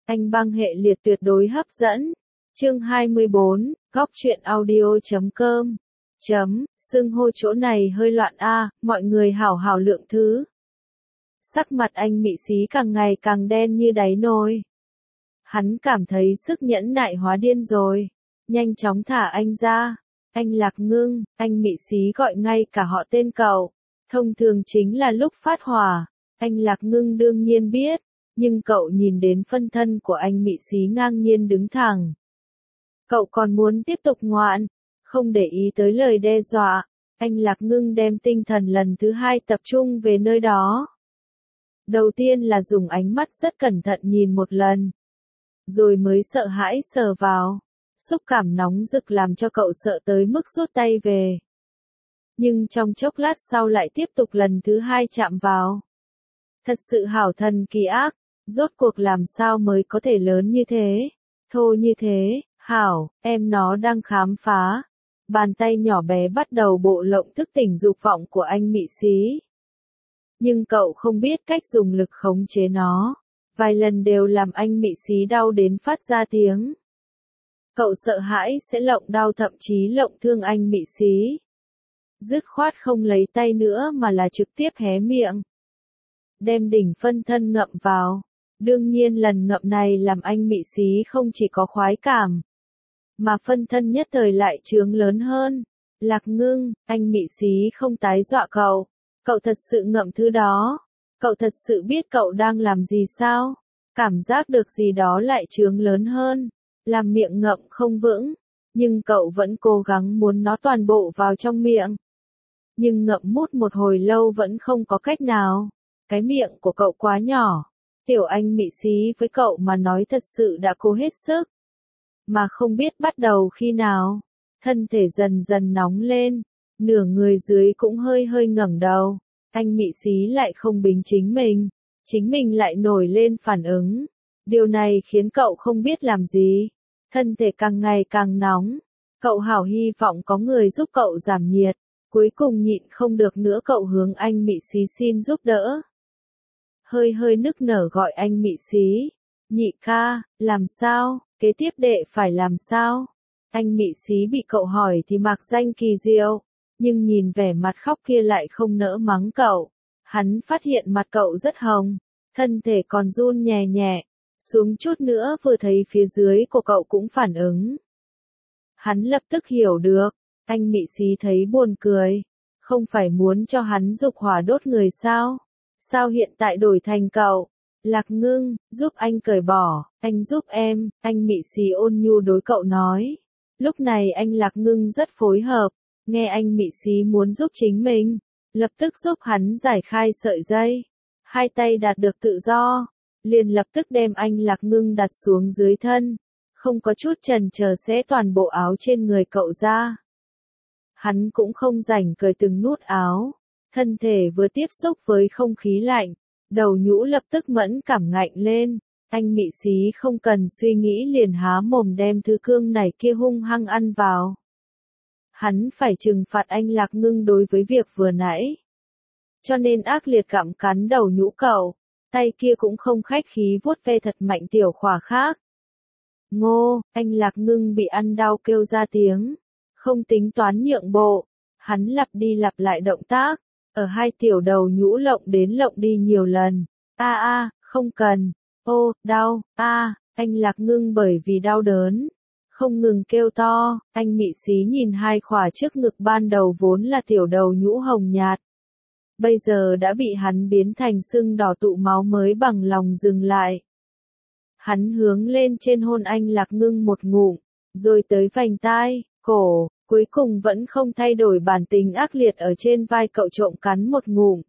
anh băng hệ liệt tuyệt đối hấp dẫn. Chương 24, góc truyện audio.com. Xưng hô chỗ này hơi loạn a, mọi người hảo hảo lượng thứ. Sắc mặt anh mị xí càng ngày càng đen như đáy nồi. Hắn cảm thấy sức nhẫn nại hóa điên rồi. Nhanh chóng thả anh ra. Anh Lạc Ngưng, anh mị xí gọi ngay cả họ tên cậu. Thông thường chính là lúc phát hỏa. Anh Lạc Ngưng đương nhiên biết. Nhưng cậu nhìn đến phân thân của anh mị xí ngang nhiên đứng thẳng. Cậu còn muốn tiếp tục ngoạn. Không để ý tới lời đe dọa. Anh Lạc Ngưng đem tinh thần lần thứ hai tập trung về nơi đó. Đầu tiên là dùng ánh mắt rất cẩn thận nhìn một lần. Rồi mới sợ hãi sờ vào. Xúc cảm nóng rực làm cho cậu sợ tới mức rút tay về. Nhưng trong chốc lát sau lại tiếp tục lần thứ hai chạm vào. Thật sự hảo thần kỳ ác. Rốt cuộc làm sao mới có thể lớn như thế, thô như thế, hảo, em nó đang khám phá. Bàn tay nhỏ bé bắt đầu bộ lộng thức tỉnh dục vọng của anh mị xí. Nhưng cậu không biết cách dùng lực khống chế nó. Vài lần đều làm anh mị xí đau đến phát ra tiếng. Cậu sợ hãi sẽ lộng đau thậm chí lộng thương anh mị xí. Dứt khoát không lấy tay nữa mà là trực tiếp hé miệng. Đem đỉnh phân thân ngậm vào. Đương nhiên lần ngậm này làm anh mị xí không chỉ có khoái cảm. Mà phân thân nhất thời lại trướng lớn hơn. Lạc Ngưng, anh mị xí không tái dọa cậu. Cậu thật sự ngậm thứ đó. Cậu thật sự biết cậu đang làm gì sao? Cảm giác được gì đó lại trướng lớn hơn. Làm miệng ngậm không vững. Nhưng cậu vẫn cố gắng muốn nó toàn bộ vào trong miệng. Nhưng ngậm mút một hồi lâu vẫn không có cách nào. Cái miệng của cậu quá nhỏ. Tiểu anh mị xí với cậu mà nói thật sự đã cố hết sức. Mà không biết bắt đầu khi nào. Thân thể dần dần nóng lên. Nửa người dưới cũng hơi hơi ngẩng đầu. Anh mị xí lại không bính chính mình. Chính mình lại nổi lên phản ứng. Điều này khiến cậu không biết làm gì. Thân thể càng ngày càng nóng. Cậu hảo hy vọng có người giúp cậu giảm nhiệt. Cuối cùng nhịn không được nữa cậu hướng anh mị xí xin giúp đỡ. Hơi hơi nức nở gọi anh mị xí. Nhị ca, làm sao, kế tiếp đệ phải làm sao? Anh mị xí bị cậu hỏi thì mạc danh kỳ diệu. Nhưng nhìn vẻ mặt khóc kia lại không nỡ mắng cậu. Hắn phát hiện mặt cậu rất hồng. Thân thể còn run nhẹ nhẹ. Xuống chút nữa vừa thấy phía dưới của cậu cũng phản ứng. Hắn lập tức hiểu được. Anh mị xí thấy buồn cười. Không phải muốn cho hắn dục hỏa đốt người sao? Sao hiện tại đổi thành cậu? Lạc Ngưng, giúp anh cởi bỏ, anh giúp em, anh mị xí ôn nhu đối cậu nói. Lúc này anh Lạc Ngưng rất phối hợp, nghe anh mị xí muốn giúp chính mình, lập tức giúp hắn giải khai sợi dây. Hai tay đạt được tự do, liền lập tức đem anh Lạc Ngưng đặt xuống dưới thân, không có chút chần chờ xé toàn bộ áo trên người cậu ra. Hắn cũng không rảnh cởi từng nút áo. Thân thể vừa tiếp xúc với không khí lạnh, đầu nhũ lập tức mẫn cảm ngạnh lên, anh mị xí không cần suy nghĩ liền há mồm đem thứ cương này kia hung hăng ăn vào. Hắn phải trừng phạt anh Lạc Ngưng đối với việc vừa nãy. Cho nên ác liệt gặm cắn đầu nhũ cậu, tay kia cũng không khách khí vuốt ve thật mạnh tiểu khỏa khác. Ngô, anh Lạc Ngưng bị ăn đau kêu ra tiếng, không tính toán nhượng bộ, hắn lặp đi lặp lại động tác. Ở hai tiểu đầu nhũ lộng đến lộng đi nhiều lần. Không cần. Ô, đau, anh Lạc Ngưng bởi vì đau đớn. Không ngừng kêu to, anh mị xí nhìn hai khỏa trước ngực ban đầu vốn là tiểu đầu nhũ hồng nhạt. Bây giờ đã bị hắn biến thành sưng đỏ tụ máu mới bằng lòng dừng lại. Hắn hướng lên trên hôn anh Lạc Ngưng một ngụm, rồi tới vành tai, cổ. Cuối cùng vẫn không thay đổi bản tính ác liệt ở trên vai cậu trộm cắn một ngụm.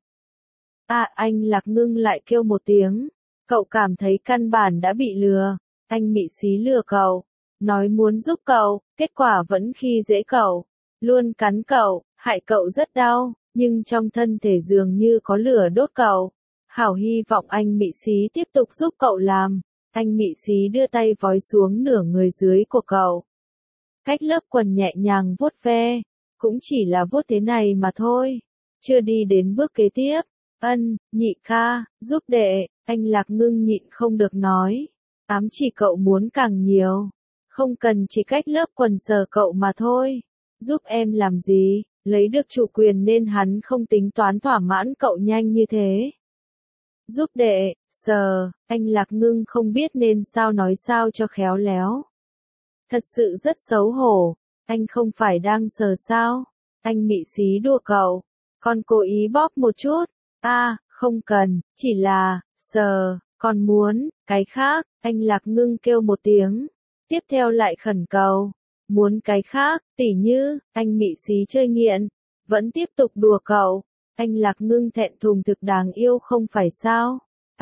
Anh Lạc Ngưng lại kêu một tiếng. Cậu cảm thấy căn bản đã bị lừa. Anh mị xí lừa cậu. Nói muốn giúp cậu, kết quả vẫn khi dễ cậu. Luôn cắn cậu, hại cậu rất đau, nhưng trong thân thể dường như có lửa đốt cậu. Hảo hy vọng anh mị xí tiếp tục giúp cậu làm. Anh mị xí đưa tay vói xuống nửa người dưới của cậu. Cách lớp quần nhẹ nhàng vuốt ve, cũng chỉ là vuốt thế này mà thôi, chưa đi đến bước kế tiếp. Nhị ca, giúp đệ, anh Lạc Ngưng nhịn không được nói. Ám chỉ cậu muốn càng nhiều. Không cần chỉ cách lớp quần sờ cậu mà thôi. Giúp em làm gì, lấy được chủ quyền nên hắn không tính toán thỏa mãn cậu nhanh như thế. Giúp đệ, sờ, anh Lạc Ngưng không biết nên sao nói sao cho khéo léo. Thật sự rất xấu hổ, anh không phải đang sờ sao? Anh mị xí đùa cậu, con cố ý bóp một chút. Không cần, chỉ là, sờ, còn muốn, cái khác, anh Lạc Ngưng kêu một tiếng. Tiếp theo lại khẩn cầu, muốn cái khác, tỉ như, anh mị xí chơi nghiện, vẫn tiếp tục đùa cậu. Anh Lạc Ngưng thẹn thùng thực đáng yêu không phải sao?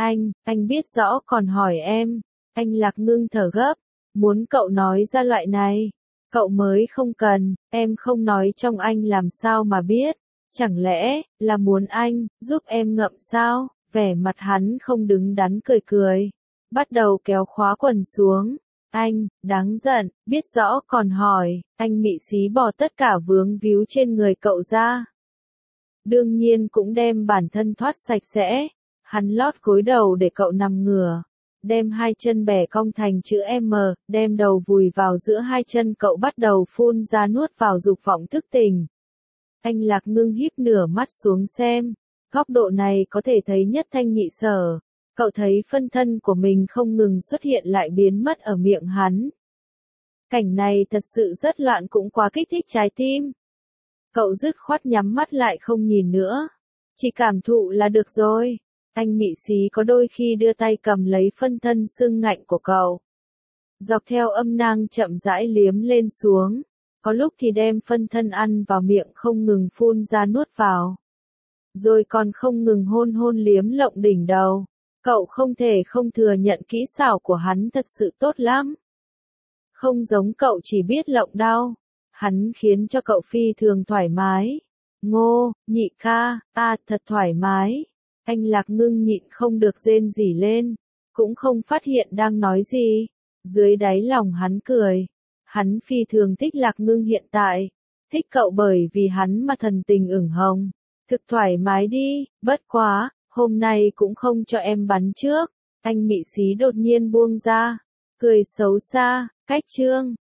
Anh biết rõ còn hỏi em. Anh Lạc Ngưng thở gấp, muốn cậu nói ra loại này. Cậu mới không cần, em không nói trong anh làm sao mà biết. Chẳng lẽ, là muốn anh, giúp em ngậm sao? Vẻ mặt hắn không đứng đắn cười cười. Bắt đầu kéo khóa quần xuống. Anh, đáng giận, biết rõ còn hỏi, anh mị xí bỏ tất cả vướng víu trên người cậu ra. Đương nhiên cũng đem bản thân thoát sạch sẽ. Hắn lót gối đầu để cậu nằm ngửa. Đem hai chân bẻ cong thành chữ M, đem đầu vùi vào giữa hai chân cậu bắt đầu phun ra nuốt vào dục vọng thức tình. Anh Lạc Ngưng híp nửa mắt xuống xem. Góc độ này có thể thấy nhất thanh nhị sở. Cậu thấy phân thân của mình không ngừng xuất hiện lại biến mất ở miệng hắn. Cảnh này thật sự rất loạn cũng quá kích thích trái tim. Cậu dứt khoát nhắm mắt lại không nhìn nữa. Chỉ cảm thụ là được rồi. Anh mị xí có đôi khi đưa tay cầm lấy phân thân xương ngạnh của cậu. Dọc theo âm nang chậm rãi liếm lên xuống. Có lúc thì đem phân thân ăn vào miệng không ngừng phun ra nuốt vào. Rồi còn không ngừng hôn hôn liếm lộng đỉnh đầu. Cậu không thể không thừa nhận kỹ xảo của hắn thật sự tốt lắm. Không giống cậu chỉ biết lộng đau. Hắn khiến cho cậu phi thường thoải mái. Ngô, nhị ca, thật thoải mái. Anh Lạc Ngưng nhịn không được rên rỉ lên. Cũng không phát hiện đang nói gì. Dưới đáy lòng hắn cười. Hắn phi thường thích Lạc Ngưng hiện tại. Thích cậu bởi vì hắn mà thần tình ửng hồng. Thực thoải mái đi, bất quá, hôm nay cũng không cho em bắn trước. Anh mị xí đột nhiên buông ra. Cười xấu xa, cách chương.